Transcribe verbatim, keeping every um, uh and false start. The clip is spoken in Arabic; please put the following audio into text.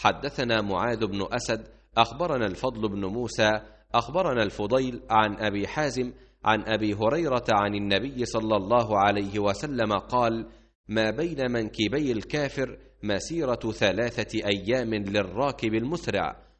حدثنا معاذ بن أسد أخبرنا الفضل بن موسى أخبرنا الفضيل عن أبي حازم عن أبي هريرة عن النبي صلى الله عليه وسلم قال: ما بين منكبي الكافر مسيرة ثلاثة أيام للراكب المسرع،